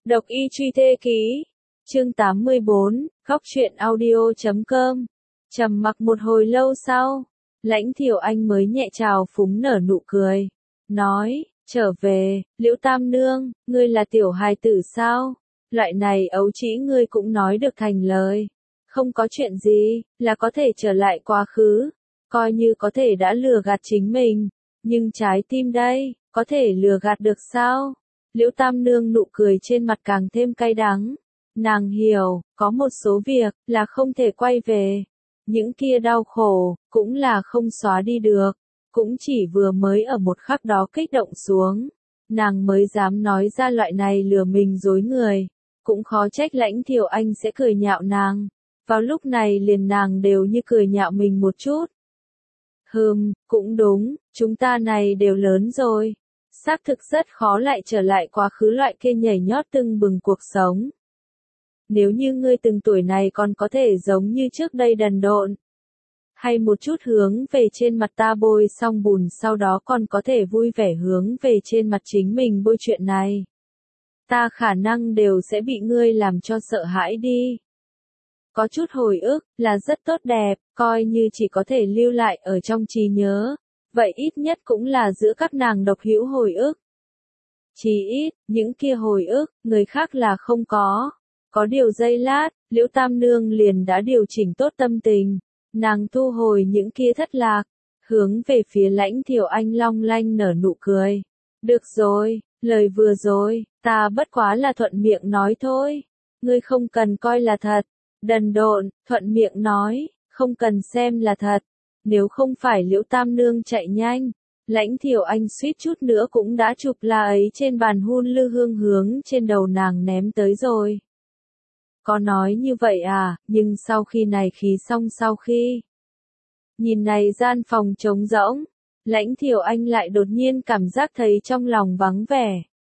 Độc y truy thê ký. Chương 84, khóc chuyện audio.com. Trầm mặc một hồi lâu sau, Lãnh Thiểu Anh mới nhẹ trào phúng nở nụ cười. Nói, trở về, Liễu Tam Nương, ngươi là tiểu hài tử sao? Loại này ấu trĩ ngươi cũng nói được thành lời. Không có chuyện gì, là có thể trở lại quá khứ. Coi như có thể đã lừa gạt chính mình. Nhưng trái tim đây, có thể lừa gạt được sao? Liễu Tam Nương nụ cười trên mặt càng thêm cay đắng. Nàng hiểu, có một số việc là không thể quay về. Những kia đau khổ, cũng là không xóa đi được. Cũng chỉ vừa mới ở một khắc đó kích động xuống. Nàng mới dám nói ra loại này lừa mình dối người. Cũng khó trách Lãnh Thiểu Anh sẽ cười nhạo nàng. Vào lúc này liền nàng đều như cười nhạo mình một chút. Cũng đúng, chúng ta này đều lớn rồi. Xác thực rất khó lại trở lại quá khứ loại kia nhảy nhót tưng bừng cuộc sống. Nếu như ngươi từng tuổi này còn có thể giống như trước đây đần độn, hay một chút hướng về trên mặt ta bôi xong bùn sau đó còn có thể vui vẻ hướng về trên mặt chính mình bôi chuyện này. Ta khả năng đều sẽ bị ngươi làm cho sợ hãi đi. Có chút hồi ức, là rất tốt đẹp, coi như chỉ có thể lưu lại ở trong trí nhớ. Vậy ít nhất cũng là giữa các nàng độc hữu hồi ức. Chỉ ít, những kia hồi ức, người khác là không có. Có điều giây lát, Liễu Tam Nương liền đã điều chỉnh tốt tâm tình. Nàng thu hồi những kia thất lạc, hướng về phía Lãnh Thiểu Anh long lanh nở nụ cười. Được rồi, lời vừa rồi, ta bất quá là thuận miệng nói thôi. Ngươi không cần coi là thật. Đần độn, thuận miệng nói, không cần xem là thật. Nếu không phải Liễu Tam Nương chạy nhanh, Lãnh Thiểu Anh suýt chút nữa cũng đã chụp la ấy trên bàn hun lư hương hướng trên đầu nàng ném tới rồi. Có nói như vậy à, nhưng sau khi này khí xong sau khi nhìn này gian phòng trống rỗng, Lãnh Thiểu Anh lại đột nhiên cảm giác thấy trong lòng vắng vẻ.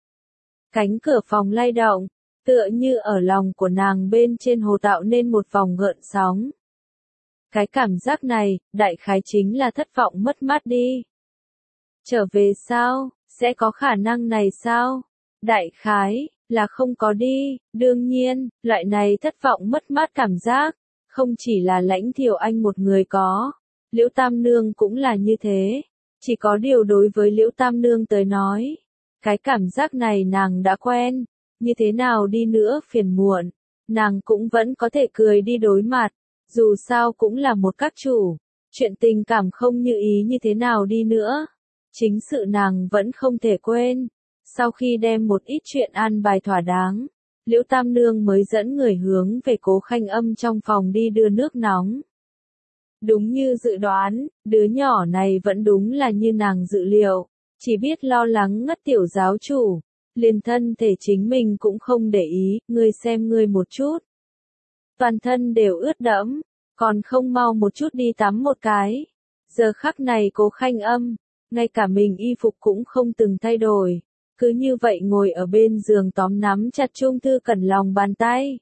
Cánh cửa phòng lay động, tựa như ở lòng của nàng bên trên hồ tạo nên một vòng gợn sóng. Cái cảm giác này, đại khái chính là thất vọng mất mát đi. Trở về sao, sẽ có khả năng này sao? Đại khái, là không có đi, đương nhiên, loại này thất vọng mất mát cảm giác, không chỉ là Lãnh Thiểu Anh một người có, Liễu Tam Nương cũng là như thế, chỉ có điều đối với Liễu Tam Nương tới nói, cái cảm giác này nàng đã quen, như thế nào đi nữa phiền muộn, nàng cũng vẫn có thể cười đi đối mặt, dù sao cũng là một các chủ, chuyện tình cảm không như ý như thế nào đi nữa, chính sự nàng vẫn không thể quên. Sau khi đem một ít chuyện an bài thỏa đáng, Liễu Tam Nương mới dẫn người hướng về Cố Khanh Âm trong phòng đi đưa nước nóng. Đúng như dự đoán, đứa nhỏ này vẫn đúng là như nàng dự liệu, chỉ biết lo lắng ngất tiểu giáo chủ, liền thân thể chính mình cũng không để ý, ngươi xem ngươi một chút. Toàn thân đều ướt đẫm, còn không mau một chút đi tắm một cái. Giờ khắc này Cố Khanh Âm, ngay cả mình y phục cũng không từng thay đổi. Cứ như vậy ngồi ở bên giường tóm nắm chặt Trung Thư Cẩn lòng bàn tay.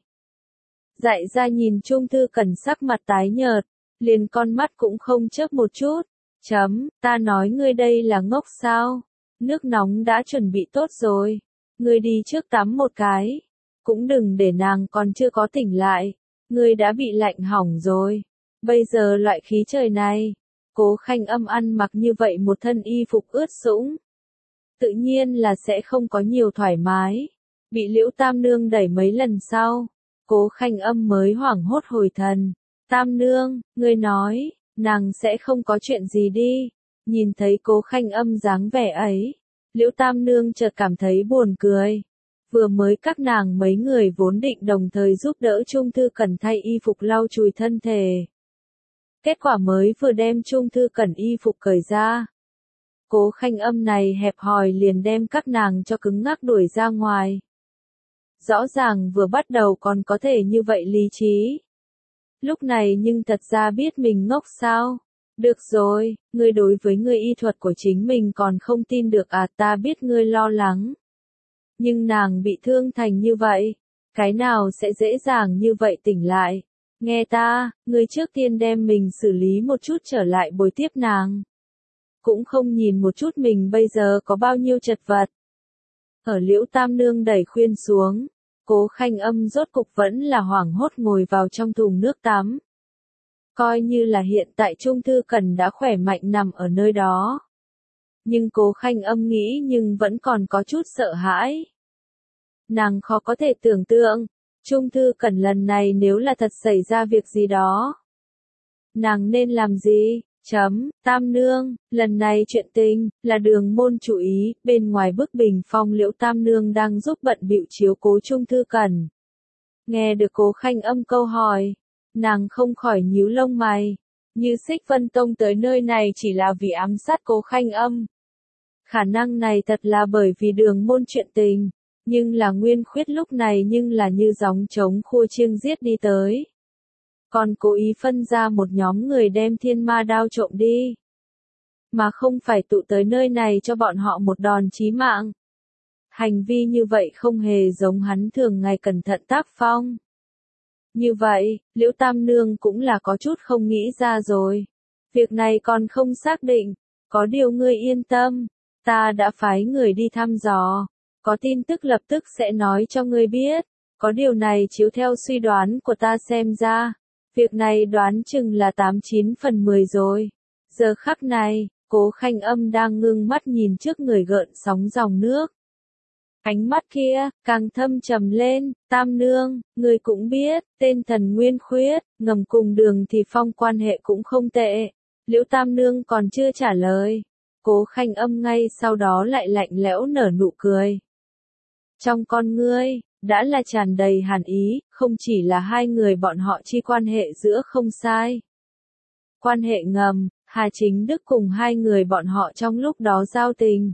Dại ra nhìn Trung Thư Cẩn sắc mặt tái nhợt, liền con mắt cũng không chớp một chút. Ta nói ngươi đây là ngốc sao? Nước nóng đã chuẩn bị tốt rồi. Ngươi đi trước tắm một cái. Cũng đừng để nàng còn chưa có tỉnh lại. Ngươi đã bị lạnh hỏng rồi. Bây giờ loại khí trời này. Cố Khanh Âm ăn mặc như vậy một thân y phục ướt sũng. Tự nhiên là sẽ không có nhiều thoải mái. Bị Liễu Tam Nương đẩy mấy lần sau, Cố Khanh Âm mới hoảng hốt hồi thần. Tam Nương, ngươi nói, nàng sẽ không có chuyện gì đi. Nhìn thấy Cố Khanh Âm dáng vẻ ấy, Liễu Tam Nương chợt cảm thấy buồn cười. Vừa mới các nàng mấy người vốn định đồng thời giúp đỡ Trung Thư Cẩn thay y phục lau chùi thân thể. Kết quả mới vừa đem Trung Thư Cẩn y phục cởi ra. Cố Khanh Âm này hẹp hòi liền đem các nàng cho cứng ngắc đuổi ra ngoài. Rõ ràng vừa bắt đầu còn có thể như vậy lý trí. Lúc này nhưng thật ra biết mình ngốc sao. Được rồi, ngươi đối với ngươi y thuật của chính mình còn không tin được à, ta biết ngươi lo lắng. Nhưng nàng bị thương thành như vậy, cái nào sẽ dễ dàng như vậy tỉnh lại. Nghe ta, ngươi trước tiên đem mình xử lý một chút trở lại bồi tiếp nàng. Cũng không nhìn một chút mình bây giờ có bao nhiêu chật vật. Ở Liễu Tam Nương đẩy khuyên xuống, Cố Khanh Âm rốt cục vẫn là hoảng hốt ngồi vào trong thùng nước tắm. Coi như là hiện tại Trung Thư Cẩn đã khỏe mạnh nằm ở nơi đó. Nhưng Cố Khanh Âm nghĩ nhưng vẫn còn có chút sợ hãi. Nàng khó có thể tưởng tượng, Trung Thư Cẩn lần này nếu là thật xảy ra việc gì đó. Nàng nên làm gì? Tam nương, lần này chuyện tình, là Đường Môn chú ý, bên ngoài bức bình phong Liễu Tam nương đang giúp bận bịu chiếu cố Trung Thư Cẩn. Nghe được Cố Khanh Âm câu hỏi, nàng không khỏi nhíu lông mày, như Xích Vân Tông tới nơi này chỉ là vì ám sát Cố Khanh Âm. Khả năng này thật là bởi vì Đường Môn chuyện tình, nhưng là Nguyên Khuyết lúc này nhưng là như gióng trống khua chiêng giết đi tới. Còn cố ý phân ra một nhóm người đem thiên ma đao trộm đi. Mà không phải tụ tới nơi này cho bọn họ một đòn chí mạng. Hành vi như vậy không hề giống hắn thường ngày cẩn thận tác phong. Như vậy, Liễu Tam Nương cũng là có chút không nghĩ ra rồi. Việc này còn không xác định, có điều ngươi yên tâm, ta đã phái người đi thăm dò. Có tin tức lập tức sẽ nói cho ngươi biết, có điều này chiếu theo suy đoán của ta xem ra. Việc này đoán chừng là 89 phần 10 rồi. Giờ khắc này, Cố Khanh Âm đang ngưng mắt nhìn trước người gợn sóng dòng nước. Ánh mắt kia, càng thâm trầm lên, Tam nương, người cũng biết, tên thần Nguyên Khuyết, ngầm cùng Đường Thì Phong quan hệ cũng không tệ. Liễu Tam nương còn chưa trả lời. Cố Khanh Âm ngay sau đó lại lạnh lẽo nở nụ cười. Trong con ngươi, đã là tràn đầy hàn ý, không chỉ là hai người bọn họ chi quan hệ giữa không sai. Quan hệ ngầm, Hà Chính Đức cùng hai người bọn họ trong lúc đó giao tình.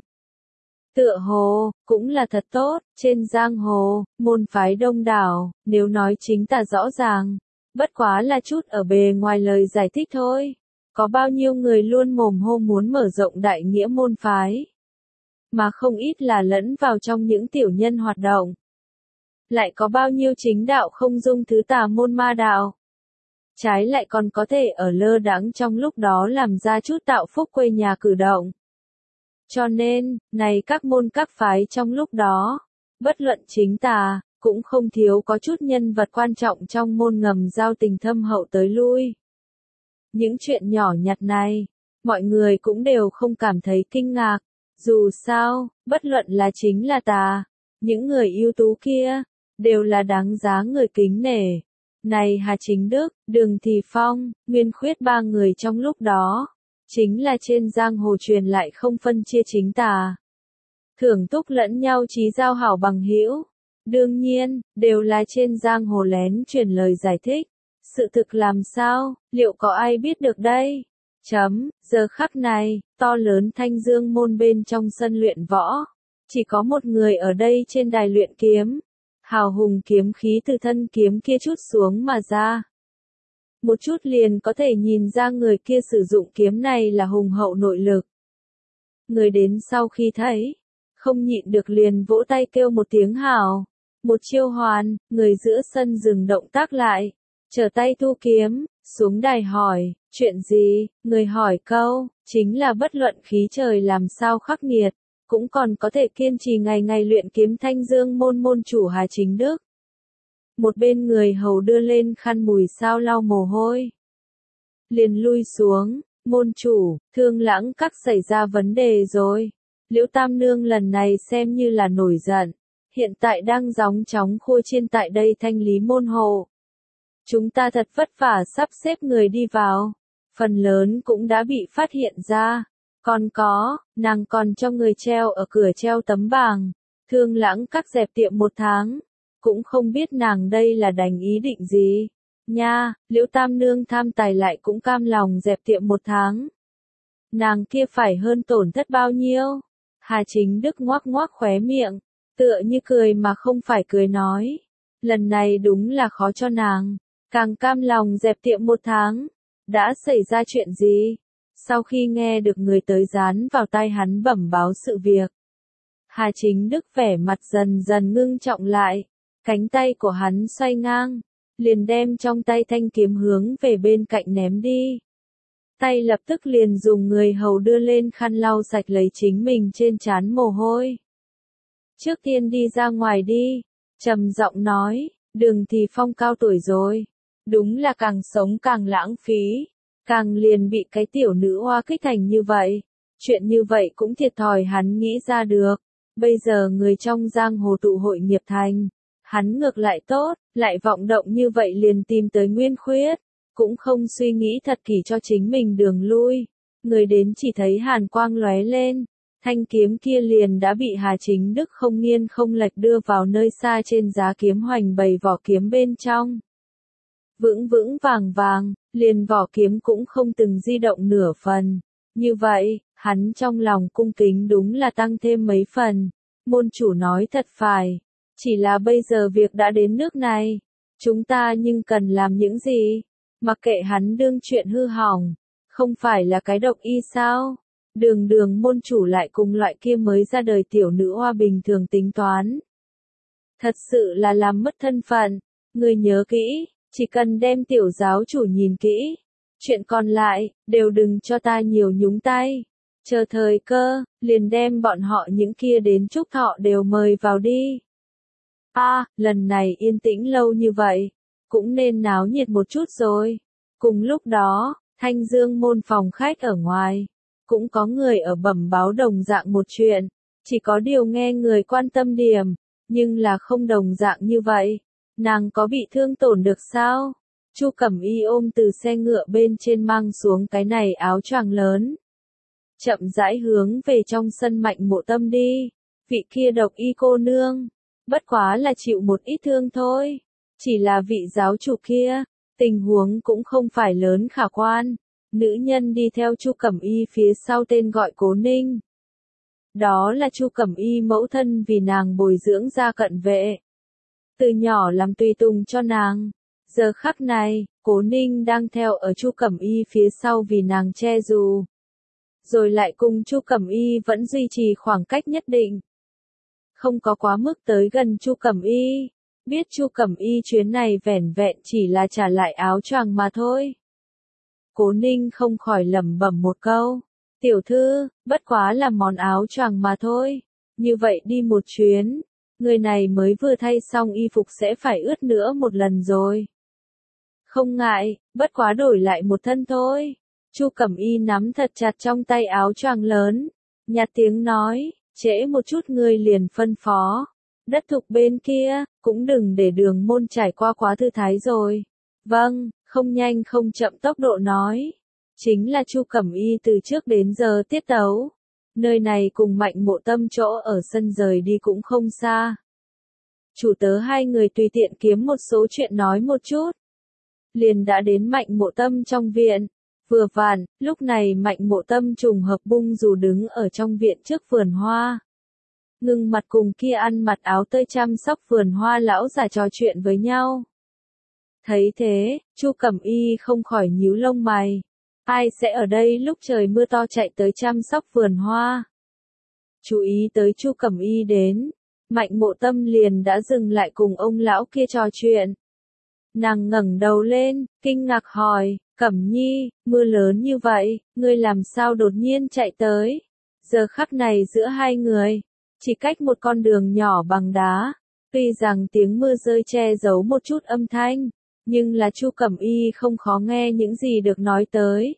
Tựa hồ, cũng là thật tốt, trên giang hồ, môn phái đông đảo, nếu nói chính tả rõ ràng, bất quá là chút ở bề ngoài lời giải thích thôi. Có bao nhiêu người luôn mồm hô muốn mở rộng đại nghĩa môn phái, mà không ít là lẫn vào trong những tiểu nhân hoạt động. Lại có bao nhiêu chính đạo không dung thứ tà môn ma đạo. Trái lại còn có thể ở lơ đãng trong lúc đó làm ra chút tạo phúc quê nhà cử động. Cho nên, này các môn các phái trong lúc đó, bất luận chính tà, cũng không thiếu có chút nhân vật quan trọng trong môn ngầm giao tình thâm hậu tới lui. Những chuyện nhỏ nhặt này, mọi người cũng đều không cảm thấy kinh ngạc. Dù sao, bất luận là chính là tà, những người ưu tú kia, đều là đáng giá người kính nể. Này Hà Chính Đức, Đường Thì Phong, Nguyên Khuyết ba người trong lúc đó, chính là trên giang hồ truyền lại không phân chia chính tà. Thưởng túc lẫn nhau chí giao hảo bằng hữu. Đương nhiên, đều là trên giang hồ lén truyền lời giải thích. Sự thực làm sao, liệu có ai biết được đây? Giờ khắc này, to lớn Thanh Dương môn bên trong sân luyện võ. Chỉ có một người ở đây trên đài luyện kiếm. Hào hùng kiếm khí từ thân kiếm kia chút xuống mà ra. Một chút liền có thể nhìn ra người kia sử dụng kiếm này là hùng hậu nội lực. Người đến sau khi thấy, không nhịn được liền vỗ tay kêu một tiếng hào. Một chiêu hoàn, người giữa sân dừng động tác lại. Trở tay thu kiếm, xuống đài hỏi, chuyện gì, người hỏi câu, chính là bất luận khí trời làm sao khắc nghiệt, cũng còn có thể kiên trì ngày ngày luyện kiếm Thanh Dương môn môn chủ Hà Chính Đức. Một bên người hầu đưa lên khăn mùi sao lau mồ hôi. Liền lui xuống, môn chủ, Thương Lãng Các xảy ra vấn đề rồi. Liễu Tam Nương lần này xem như là nổi giận, hiện tại đang gióng chóng khua chiên tại đây thanh lý môn hộ. Chúng ta thật vất vả sắp xếp người đi vào, phần lớn cũng đã bị phát hiện ra. Còn có, nàng còn cho người treo ở cửa treo tấm bảng, Thương Lãng Các dẹp tiệm 1 tháng, cũng không biết nàng đây là đánh ý định gì. Nha, Liễu Tam Nương tham tài lại cũng cam lòng dẹp tiệm 1 tháng. Nàng kia phải hơn tổn thất bao nhiêu? Hà Chính Đức ngoác ngoác khóe miệng, tựa như cười mà không phải cười nói. Lần này đúng là khó cho nàng, càng cam lòng dẹp tiệm 1 tháng. Đã xảy ra chuyện gì? Sau khi nghe được người tới dán vào tai hắn bẩm báo sự việc, Hà Chính Đức vẻ mặt dần dần ngưng trọng lại, cánh tay của hắn xoay ngang, liền đem trong tay thanh kiếm hướng về bên cạnh ném đi. Tay lập tức liền dùng người hầu đưa lên khăn lau sạch lấy chính mình trên trán mồ hôi. Trước tiên đi ra ngoài đi, trầm giọng nói, Đường Thì Phong cao tuổi rồi. Đúng là càng sống càng lãng phí, càng liền bị cái tiểu nữ hoa kích thành như vậy. Chuyện như vậy cũng thiệt thòi hắn nghĩ ra được. Bây giờ người trong giang hồ tụ hội nghiệp thành, hắn ngược lại tốt, lại vọng động như vậy liền tìm tới Nguyên Khuyết, cũng không suy nghĩ thật kỹ cho chính mình đường lui. Người đến chỉ thấy hàn quang lóe lên, thanh kiếm kia liền đã bị Hà Chính Đức không nghiêng không lệch đưa vào nơi xa trên giá kiếm hoành bày vỏ kiếm bên trong. Vững vững vàng vàng, liền vỏ kiếm cũng không từng di động nửa phần. Như vậy, hắn trong lòng cung kính đúng là tăng thêm mấy phần. Môn chủ nói thật phải, chỉ là bây giờ việc đã đến nước này, chúng ta nhưng cần làm những gì? Mặc kệ hắn đương chuyện hư hỏng, không phải là cái độc y sao? Đường môn chủ lại cùng loại kia mới ra đời tiểu nữ hoa bình thường tính toán. Thật sự là làm mất thân phận, người nhớ kỹ, chỉ cần đem tiểu giáo chủ nhìn kỹ. Chuyện còn lại, đều đừng cho ta nhiều nhúng tay. Chờ thời cơ, liền đem bọn họ những kia đến chúc thọ đều mời vào đi. Lần này yên tĩnh lâu như vậy, cũng nên náo nhiệt một chút rồi. Cùng lúc đó, Thanh Dương môn phòng khách ở ngoài, cũng có người ở bẩm báo đồng dạng một chuyện, chỉ có điều nghe người quan tâm điểm, nhưng là không đồng dạng như vậy. Nàng có bị thương tổn được sao? Chu Cẩm Y ôm từ xe ngựa bên trên mang xuống cái này áo choàng lớn. Chậm rãi hướng về trong sân Mạnh Mộ Tâm đi. Vị kia độc y cô nương, bất quá là chịu một ít thương thôi. Chỉ là vị giáo chủ kia, tình huống cũng không phải lớn khả quan. Nữ nhân đi theo Chu Cẩm Y phía sau tên gọi Cố Ninh. Đó là Chu Cẩm Y mẫu thân vì nàng bồi dưỡng ra cận vệ. Từ nhỏ làm tùy tùng cho nàng. Giờ khắc này, Cố Ninh đang theo ở Chu Cẩm Y phía sau vì nàng che dù. Rồi lại cùng Chu Cẩm Y vẫn duy trì khoảng cách nhất định. Không có quá mức tới gần Chu Cẩm Y. Biết Chu Cẩm Y chuyến này vẻn vẹn chỉ là trả lại áo choàng mà thôi. Cố Ninh không khỏi lẩm bẩm một câu. Tiểu thư, bất quá là món áo choàng mà thôi. Như vậy đi một chuyến, người này mới vừa thay xong y phục sẽ phải ướt nữa một lần rồi. Không ngại, bất quá đổi lại một thân thôi. Chu Cẩm Y nắm thật chặt trong tay áo choàng lớn, nhạt tiếng nói, trễ một chút ngươi liền phân phó. Đất thục bên kia, cũng đừng để đường môn trải qua quá thư thái rồi. Vâng, không nhanh không chậm tốc độ nói. Chính là Chu Cẩm Y từ trước đến giờ tiết tấu. Nơi này cùng Mạnh Mộ Tâm chỗ ở sân rời đi cũng không xa. Chủ tớ hai người tùy tiện kiếm một số chuyện nói một chút. Liền đã đến Mạnh Mộ Tâm trong viện. Vừa vặn, lúc này Mạnh Mộ Tâm trùng hợp bung dù đứng ở trong viện trước vườn hoa. Ngưng mặt cùng kia ăn mặc áo tơi chăm sóc vườn hoa lão già trò chuyện với nhau. Thấy thế, Chu Cẩm Y không khỏi nhíu lông mày. Ai sẽ ở đây lúc trời mưa to chạy tới chăm sóc vườn hoa? Chú ý tới Chu Cẩm Y đến, Mạnh Mộ Tâm liền đã dừng lại cùng ông lão kia trò chuyện. Nàng ngẩng đầu lên, kinh ngạc hỏi, Cẩm Nhi, mưa lớn như vậy, ngươi làm sao đột nhiên chạy tới? Giờ khắc này giữa hai người, chỉ cách một con đường nhỏ bằng đá. Tuy rằng tiếng mưa rơi che giấu một chút âm thanh, nhưng là Chu Cẩm Y không khó nghe những gì được nói tới.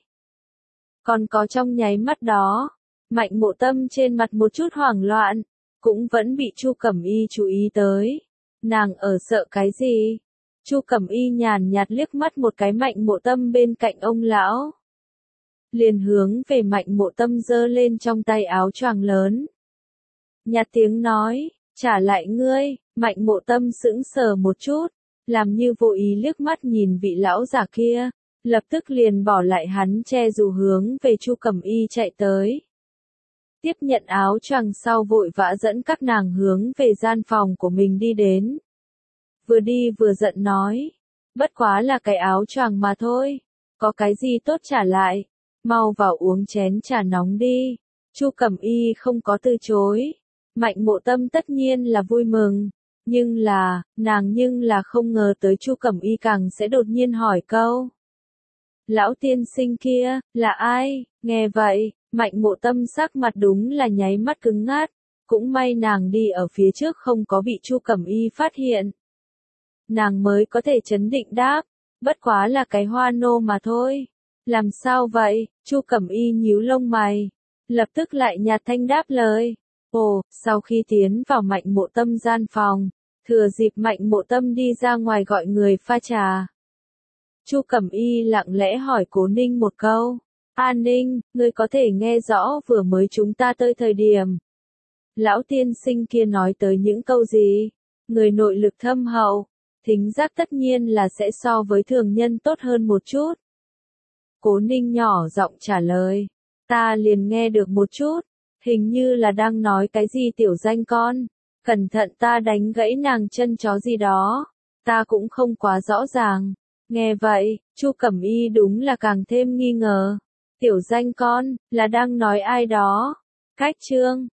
Còn có trong nháy mắt đó, Mạnh Mộ Tâm trên mặt một chút hoảng loạn, cũng vẫn bị Chu Cẩm Y chú ý tới. Nàng ở sợ cái gì? Chu Cẩm Y nhàn nhạt liếc mắt một cái Mạnh Mộ Tâm bên cạnh ông lão. Liền hướng về Mạnh Mộ Tâm giơ lên trong tay áo choàng lớn. Nhạt tiếng nói, trả lại ngươi. Mạnh Mộ Tâm sững sờ một chút, làm như vô ý liếc mắt nhìn vị lão già kia, lập tức liền bỏ lại hắn che dù hướng về Chu Cẩm Y chạy tới. Tiếp nhận áo choàng sau vội vã dẫn các nàng hướng về gian phòng của mình đi đến. Vừa đi vừa giận nói, bất quá là cái áo choàng mà thôi, có cái gì tốt trả lại, mau vào uống chén trà nóng đi. Chu Cẩm Y không có từ chối, Mạnh Mộ Tâm tất nhiên là vui mừng, nàng nhưng là không ngờ tới Chu Cẩm Y càng sẽ đột nhiên hỏi câu. Lão tiên sinh kia, là ai? Nghe vậy, Mạnh Mộ Tâm sắc mặt đúng là nháy mắt cứng ngắt, Cũng may nàng đi ở phía trước không có bị Chu Cẩm Y phát hiện. Nàng mới có thể trấn định đáp, bất quá là cái hoa nô mà thôi. Làm sao vậy? Chu Cẩm Y nhíu lông mày, lập tức lại nhạt thanh đáp lời. Ồ, sau khi tiến vào Mạnh Mộ Tâm gian phòng, thừa dịp Mạnh Mộ Tâm đi ra ngoài gọi người pha trà. Chu Cẩm Y lặng lẽ hỏi Cố Ninh một câu. An Ninh, ngươi có thể nghe rõ vừa mới chúng ta tới thời điểm. Lão tiên sinh kia nói tới những câu gì? Người nội lực thâm hậu, thính giác tất nhiên là sẽ so với thường nhân tốt hơn một chút. Cố Ninh nhỏ giọng trả lời. Ta liền nghe được một chút, hình như là đang nói cái gì tiểu danh con. Cẩn thận ta đánh gãy nàng chân chó gì đó. Ta cũng không quá rõ ràng. Nghe vậy, Chu Cẩm Y đúng là càng thêm nghi ngờ. Tiểu danh con, là đang nói ai đó? Cách chương